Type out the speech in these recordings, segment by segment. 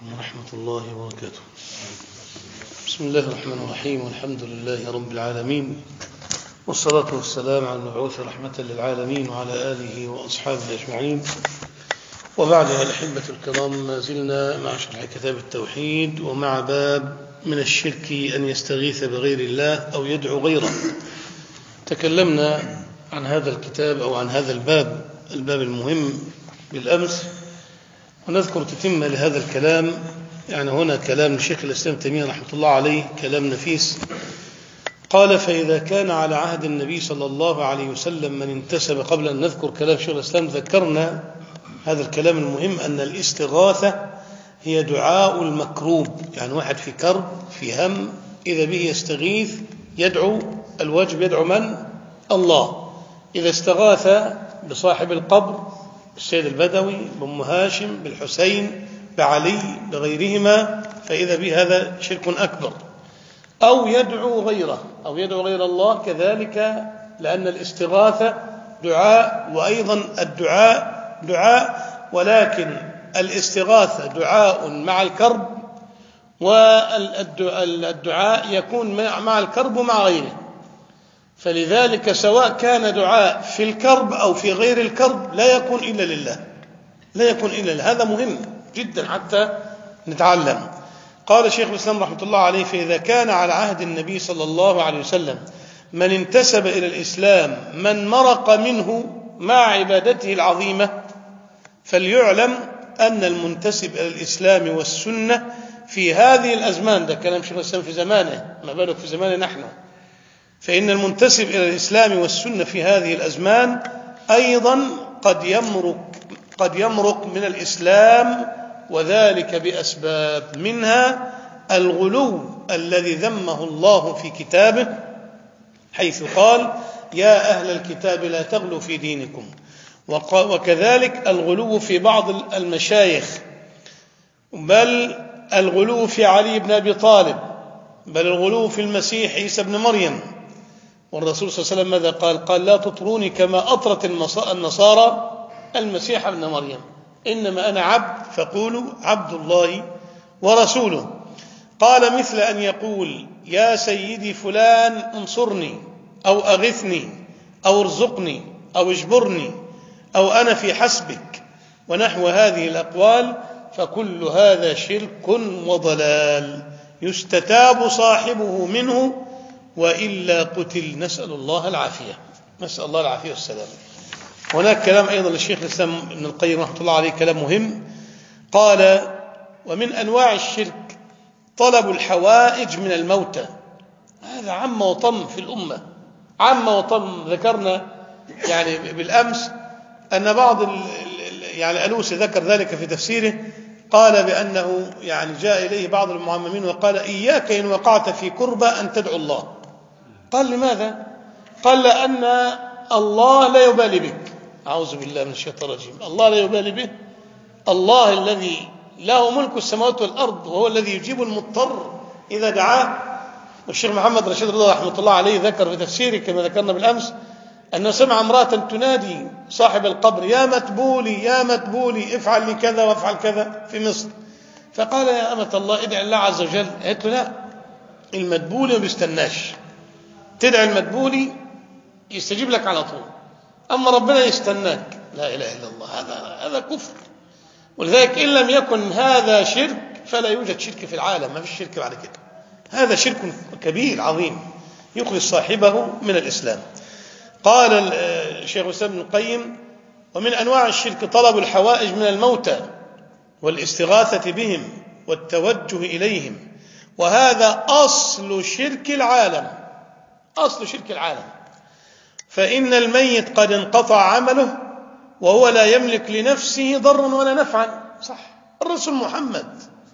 عليكم ورحمة الله وبركاته. بسم الله الرحمن الرحيم، والحمد لله رب العالمين، والصلاة والسلام على المبعوث رحمة للعالمين وعلى آله وأصحابه أجمعين. وبعد الأحبة الكرام، ما زلنا مع شرح كتاب التوحيد ومع باب من الشرك أن يستغيث بغير الله أو يدعو غيره. تكلمنا عن هذا الكتاب أو عن هذا الباب المهم بالأمس، ونذكر تتمة لهذا الكلام. يعني هنا كلام الشيخ الإسلام تيمية رحمة الله عليه، كلام نفيس. قال: فإذا كان على عهد النبي صلى الله عليه وسلم من انتسب. قبل أن نذكر كلام شيخ الإسلام ذكرنا هذا الكلام المهم، أن الاستغاثة هي دعاء المكروب. يعني واحد في كرب، في هم، إذا به يستغيث يدعو. الواجب يدعو من؟ الله. إذا استغاث بصاحب القبر، بالسيد البدوي، بأم هاشم، بالحسين، بعلي، بغيرهما، فإذا به هذا شرك أكبر. أو يدعو غيره، أو يدعو غير الله كذلك، لأن الاستغاثة دعاء، وأيضا الدعاء دعاء، ولكن الاستغاثة دعاء مع الكرب، والدعاء يكون مع الكرب ومع غيره. فلذلك سواء كان دعاء في الكرب أو في غير الكرب لا يكون إلا لله، لا يكون إلا لله. هذا مهم جدا حتى نتعلم. قال شيخ الإسلام رحمة الله عليه: فإذا كان على عهد النبي صلى الله عليه وسلم من انتسب إلى الإسلام من مرق منه مع عبادته العظيمة، فليعلم أن المنتسب إلى الإسلام والسنة في هذه الأزمان، ده كلام شيخ الإسلام في زمانه، ما بالك في زماننا نحن، فإن المنتسب إلى الإسلام والسنة في هذه الأزمان أيضا قد يمرق من الإسلام، وذلك بأسباب، منها الغلو الذي ذمه الله في كتابه، حيث قال: يا أهل الكتاب لا تغلوا في دينكم. وكذلك الغلو في بعض المشايخ، بل الغلو في علي بن أبي طالب، بل الغلو في المسيح عيسى بن مريم. والرسول صلى الله عليه وسلم ماذا قال؟ قال: لا تطروني كما أطرت النصارى المسيح ابن مريم، إنما أنا عبد فقولوا عبد الله ورسوله. قال: مثل أن يقول: يا سيدي فلان انصرني، أو أغثني، أو ارزقني، أو اجبرني، أو أنا في حسبك، ونحو هذه الأقوال. فكل هذا شرك وضلال يستتاب صاحبه منه، وإلا قتل. نسأل الله العافية، نسأل الله العافية والسلام. هناك كلام أيضا للشيخ الإسلام ابن القيم رحمة الله عليه، كلام مهم. قال: ومن أنواع الشرك طلب الحوائج من الموتى. هذا عم وطم في الأمة، عم وطم. ذكرنا يعني بالأمس أن بعض يعني ألوسي ذكر ذلك في تفسيره، قال بأنه يعني جاء إليه بعض المعممين وقال: إياك إن وقعت في كربة أن تدعو الله. قال: لماذا؟ قال: لأن الله لا يبالي بك. أعوذ بالله من الشيطان الرجيم. الله لا يبالي به، الله الذي له ملك السماوات والأرض، وهو الذي يجيب المضطر إذا دعاه. والشيخ محمد رشيد رضا رحمة الله عليه ذكر في تفسيره كما ذكرنا بالأمس أنه سمع امرأة تنادي صاحب القبر: يا متبولي، يا متبولي، افعل لي كذا وافعل كذا، في مصر. فقال: يا أمة الله ادعي الله عز وجل. قالت له: لا، المتبولي ما بيستناش، تدعي المتبولي يستجيب لك على طول، أما ربنا يستناك. لا إله إلا الله. هذا كفر. ولذلك إن لم يكن هذا شرك فلا يوجد شرك في العالم، ما فيش شرك بعد كده. هذا شرك كبير عظيم يخرج صاحبه من الإسلام. قال الشيخ الإسلام ابن القيم: ومن أنواع الشرك طلب الحوائج من الموتى والاستغاثة بهم والتوجه إليهم، وهذا أصل شرك العالم، أصل شرك العالم. فإن الميت قد انقطع عمله وهو لا يملك لنفسه ضرا ولا نفعا. صح، الرسول محمد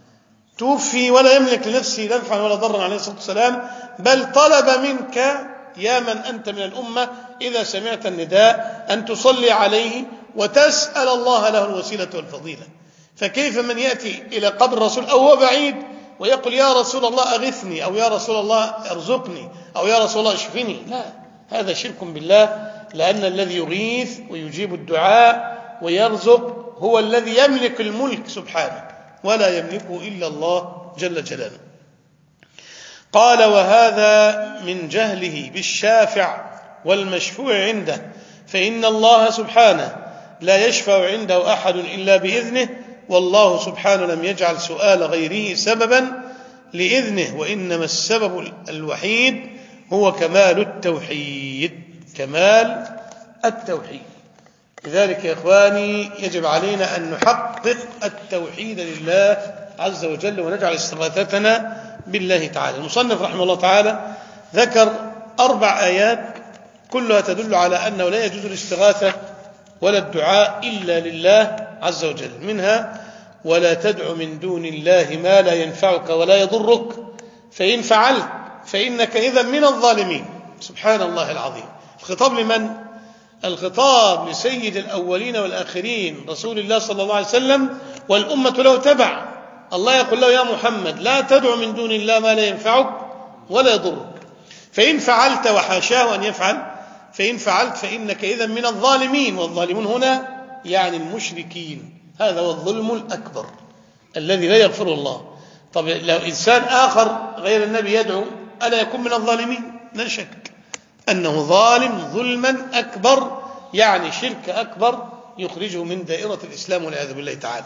توفي ولا يملك لنفسه نفعا ولا ضرا عليه الصلاة والسلام، بل طلب منك يا من أنت من الأمة إذا سمعت النداء أن تصلي عليه وتسأل الله له الوسيلة والفضيلة. فكيف من يأتي إلى قبر الرسول أو هو بعيد ويقول: يا رسول الله أغثني، أو يا رسول الله ارزقني، أو يا رسول الله اشفني؟ لا، هذا شرك بالله، لأن الذي يغيث ويجيب الدعاء ويرزق هو الذي يملك الملك سبحانه، ولا يملكه إلا الله جل جلاله. قال: وهذا من جهله بالشافع والمشفوع عنده، فإن الله سبحانه لا يشفع عنده أحد إلا بإذنه، والله سبحانه لم يجعل سؤال غيره سببا لإذنه، وإنما السبب الوحيد هو كمال التوحيد. كمال التوحيد. لذلك يا إخواني يجب علينا أن نحقق التوحيد لله عز وجل ونجعل استغاثتنا بالله تعالى. المصنف رحمه الله تعالى ذكر 4 آيات كلها تدل على أنه لا يجوز الاستغاثة ولا الدعاء إلا لله عز وجل. منها: ولا تدع من دون الله ما لا ينفعك ولا يضرك، فإن فعلت فإنك إذا من الظالمين. سبحان الله العظيم. الخطاب لمن؟ الخطاب لسيد الأولين والآخرين رسول الله صلى الله عليه وسلم، والأمة له تبع. الله يقول له: يا محمد لا تدع من دون الله ما لا ينفعك ولا يضرك، فإن فعلت، وحاشاه أن يفعل، فإن فعلت فإنك إذا من الظالمين. والظالمون هنا يعني المشركين. هذا هو الظلم الأكبر الذي لا يغفره الله. طب لو إنسان آخر غير النبي يدعو، ألا يكون من الظالمين؟ لا شك أنه ظالم ظلما أكبر، يعني شرك أكبر يخرجه من دائرة الإسلام والعياذ بالله تعالى.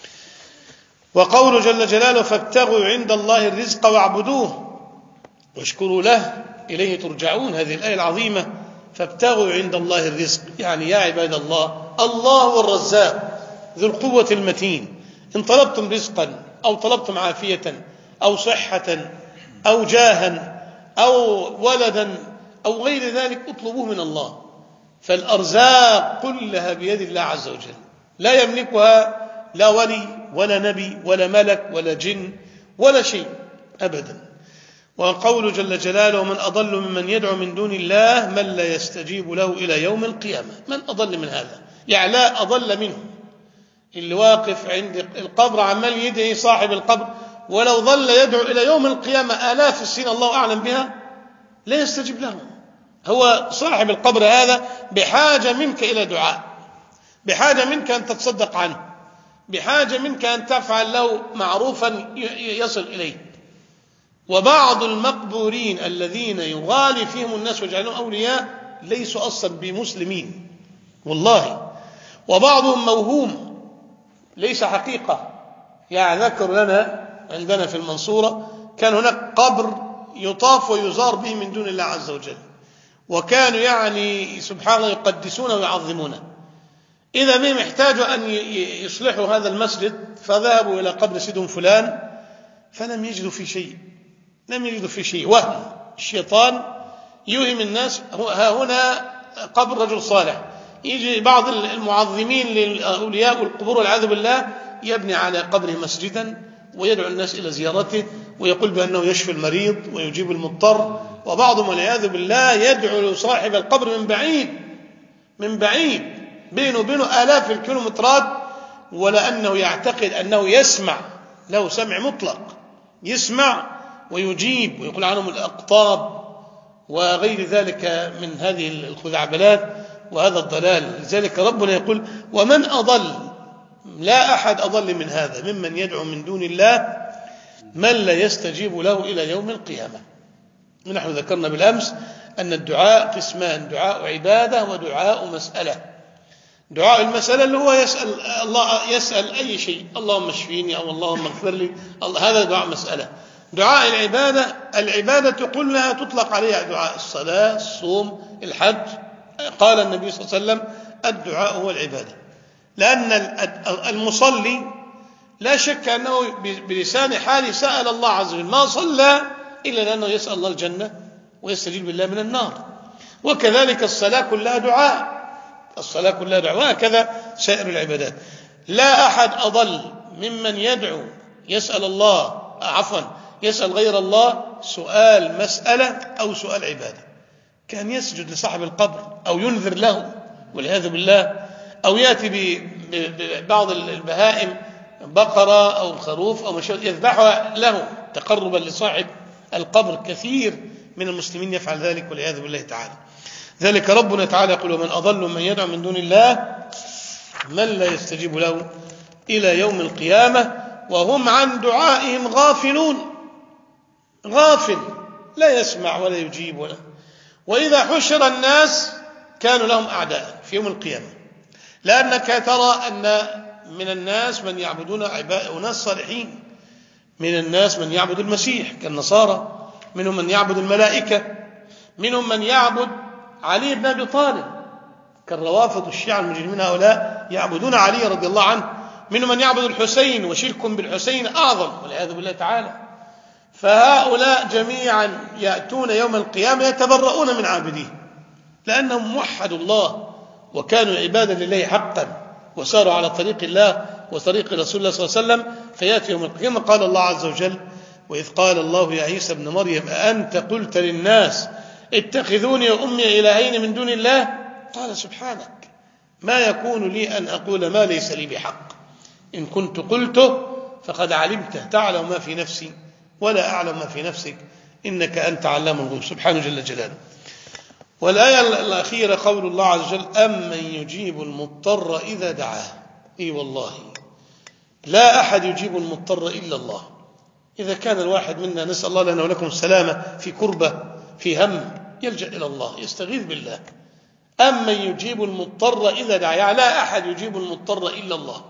وقول جل جلاله: فابتغوا عند الله الرزق واعبدوه واشكروا له إليه ترجعون. هذه الآية العظيمة: فابتغوا عند الله الرزق، يعني يا عباد الله، الله هو الرزاق ذو القوة المتين. إن طلبتم رزقا أو طلبتم عافية أو صحة أو جاها أو ولدا أو غير ذلك اطلبوه من الله. فالأرزاق كلها بيد الله عز وجل، لا يملكها لا ولي ولا نبي ولا ملك ولا جن ولا شيء أبدا. وقول جل جلاله: من أضل ممن يدعو من دون الله من لا يستجيب له إلى يوم القيامة. من أضل من هذا؟ يعني لا أضل منه. اللي واقف عند القبر عمال يدعي صاحب القبر، ولو ظل يدعو إلى يوم القيامة آلاف السنين الله أعلم بها لا يستجيب له. هو صاحب القبر هذا بحاجة منك إلى دعاء، بحاجة منك أن تتصدق عنه، بحاجة منك أن تفعل له معروفا يصل إليه. وبعض المقبورين الذين يغالي فيهم الناس ويجعلون أولياء ليسوا أصلا بمسلمين والله، وبعضهم موهوم ليس حقيقة. يعني ذكر لنا عندنا في المنصورة كان هناك قبر يطاف ويزار به من دون الله عز وجل، وكانوا يعني سبحان الله يقدسونه ويعظمونه. إذا بهم احتاجوا أن يصلحوا هذا المسجد، فذهبوا إلى قبر سيدهم فلان فلم يجدوا في شيء، لم يجدوا في شيء. وهم الشيطان يوهم الناس ها هنا قبر رجل صالح. يجي بعض المعظمين للأولياء والقبور والعياذ بالله يبني على قبره مسجدا ويدعو الناس إلى زيارته ويقول بأنه يشفي المريض ويجيب المضطر. وبعضهم والعياذ بالله يدعو صاحب القبر من بعيد بينه وبينه آلاف الكيلومترات، ولأنه يعتقد أنه يسمع، له سمع مطلق، يسمع ويجيب ويقول عنهم الأقطاب وغير ذلك من هذه الخزعبلات وهذا الضلال. لذلك ربنا يقول: ومن أضل، لا أحد أضل من هذا، ممن يدعو من دون الله من لا يستجيب له إلى يوم القيامة. ونحن ذكرنا بالأمس أن الدعاء قسمان: دعاء عبادة ودعاء مسألة. دعاء المسألة اللي هو يسأل الله، يسأل أي شيء، اللهم اشفيني أو اللهم اغفر لي، هذا دعاء مسألة. دعاء العبادة، العبادة كلها تطلق عليها دعاء الصلاة، الصوم، الحج. قال النبي صلى الله عليه وسلم: الدعاء هو العبادة. لأن المصلي لا شك أنه بلسان حاله سأل الله عز وجل، ما صلى إلا لأنه يسأل الله الجنة ويستجيب بالله من النار. وكذلك الصلاة كلها دعاء، الصلاة كلها دعاء، وهكذا سائر العبادات. لا أحد أضل ممن يدعو يسأل الله، يسأل غير الله سؤال مسألة أو سؤال عبادة. كان يسجد لصاحب القبر أو ينذر له والعياذ بالله، أو يأتي ببعض البهائم، بقرة أو خروف أو مشاة، يذبحها له تقربا لصاحب القبر. كثير من المسلمين يفعل ذلك والعياذ بالله تعالى. ذلك ربنا تعالى يقول: ومن أضل من يدعو من دون الله من لا يستجيب له إلى يوم القيامة وهم عن دعائهم غافلون، غافل لا يسمع ولا يجيب وإذا حشر الناس كانوا لهم أعداء في يوم القيامة، لأنك ترى أن من الناس من يعبدون أناس صالحين، من الناس من يعبد المسيح كالنصارى، منهم من يعبد الملائكة، منهم من يعبد علي بن أبي طالب كالروافض الشيعة المجرمين، هؤلاء يعبدون علي رضي الله عنه، منهم من يعبد الحسين وشرك بالحسين أعظم والعياذ بالله تعالى. فهؤلاء جميعا يأتون يوم القيامة يتبرؤون من عابديه، لأنهم وحدوا الله وكانوا عبادا لله حقا وساروا على طريق الله وطريق رسول الله صلى الله عليه وسلم. فيأتي يوم القيامة قال الله عز وجل: وإذ قال الله يا عيسى ابن مريم أأنت قلت للناس اتخذوني وأمي إلهين من دون الله؟ قال سبحانك ما يكون لي أن أقول ما ليس لي بحق، إن كنت قلته فقد علمته، تعلم ما في نفسي ولا أعلم ما في نفسك، إنك أنت علام الغيوب، سبحانه جل جلاله. والآية الأخيرة قول الله عز وجل: أمن يجيب المضطر إذا دعاه. إي والله لا أحد يجيب المضطر إلا الله. إذا كان الواحد منا، نسأل الله لنا ولكم السلامة، في كربة في هم يلجأ إلى الله يستغيث بالله. أمن يجيب المضطر إذا دعاه، يعني لا أحد يجيب المضطر إلا الله.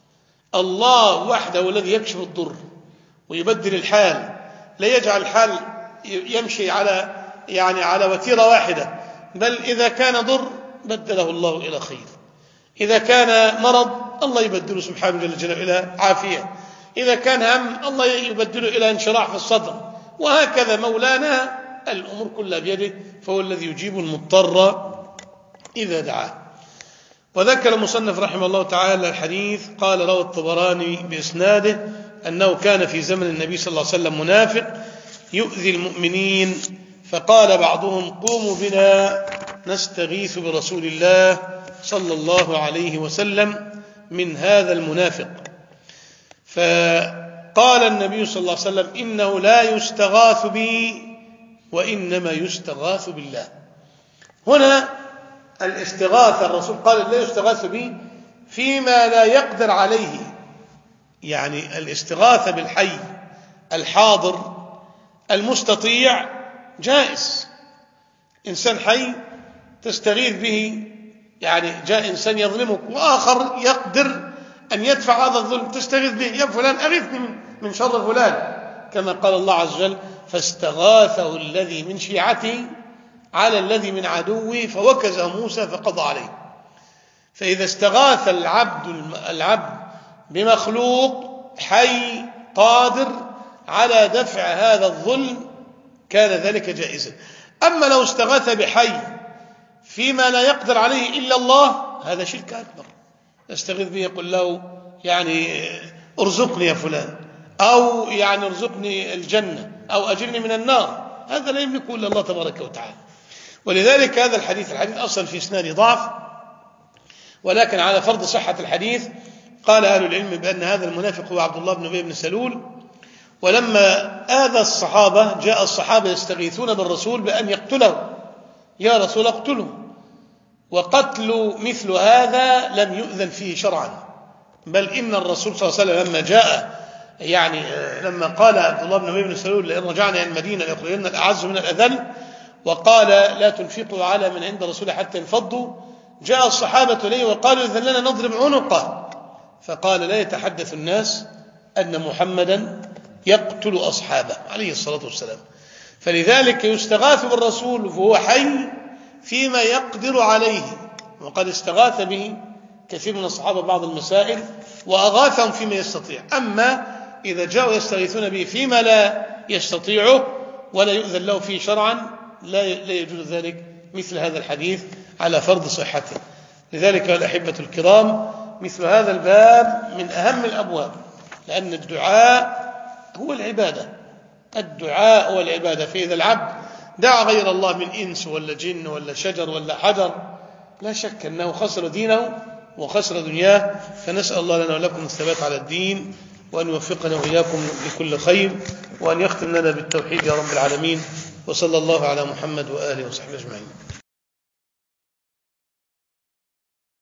الله وحده الذي يكشف الضر ويبدل الحال، لا يجعل الحال يمشي على وتيرة واحدة، بل إذا كان ضر بدله الله إلى خير، إذا كان مرض الله يبدله سبحانه جل جلاله إلى عافية، إذا كان هم الله يبدله إلى انشراح في الصدر، وهكذا مولانا الأمور كلها بيده، فهو الذي يجيب المضطر إذا دعاه. وذكر المصنف رحمه الله تعالى الحديث، قال: روى الطبراني بإسناده أنه كان في زمن النبي صلى الله عليه وسلم منافق يؤذي المؤمنين، فقال بعضهم: قوموا بنا نستغيث برسول الله صلى الله عليه وسلم من هذا المنافق. فقال النبي صلى الله عليه وسلم: إنه لا يستغاث بي وإنما يستغاث بالله. هنا الاستغاثة، الرسول قال: لا يستغاث بي فيما لا يقدر عليه، يعني الاستغاثة بالحي الحاضر المستطيع جائز. إنسان حي تستغيث به، يعني جاء إنسان يظلمك وآخر يقدر أن يدفع هذا الظلم، تستغيث به: يا فلان أغثني من شر فلان، كما قال الله عز وجل: فاستغاثه الذي من شيعته على الذي من عدوه فوكزه موسى فقضى عليه. فإذا استغاث العبد بمخلوق حي قادر على دفع هذا الظلم كان ذلك جائزا. أما لو استغاث بحي فيما لا يقدر عليه إلا الله، هذا شرك أكبر. يستغيث به يقول له يعني ارزقني يا فلان، أو يعني ارزقني الجنة، أو أجرني من النار، هذا لا يملكه إلا الله تبارك وتعالى. ولذلك هذا الحديث أصلا في إسناده ضعف، ولكن على فرض صحة الحديث قال أهل العلم بأن هذا المنافق هو عبد الله بن أبي بن سلول. ولما آذى الصحابة جاء الصحابة يستغيثون بالرسول بأن يقتله: يا رسول اقتله. وقتل مثل هذا لم يؤذن فيه شرعا، بل إن الرسول صلى الله عليه وسلم لما جاء لما قال عبد الله بن أبي بن سلول: لئن رجعنا إلى المدينة ليخرجن الأعز من الأذل، وقال: لا تنفقوا على من عند رسول حتى ينفضوا، جاء الصحابة إليه وقالوا: إذن لنا نضرب عنقه. فقال: لا يتحدث الناس أن محمدا يقتل أصحابه عليه الصلاة والسلام. فلذلك يستغاث بالرسول وهو حي فيما يقدر عليه، وقد استغاث به كثير من الصحابة بعض المسائل وأغاثهم فيما يستطيع. أما إذا جاءوا يستغيثون به فيما لا يستطيعه ولا يؤذن له فيه شرعا، لا يجوز ذلك، مثل هذا الحديث على فرض صحته. لذلك الأحبة الكرام، مثل هذا الباب من أهم الأبواب، لأن الدعاء هو العبادة، الدعاء هو العبادة. فإذا العبد دعا غير الله من إنس ولا جن ولا شجر ولا حجر، لا شك أنه خسر دينه وخسر دنياه. فنسأل الله لنا ولكم الثبات على الدين، وأن يوفقنا وإياكم لكل خير، وأن يختم لنا بالتوحيد يا رب العالمين. وصلى الله على محمد وآله وصحبه أجمعين.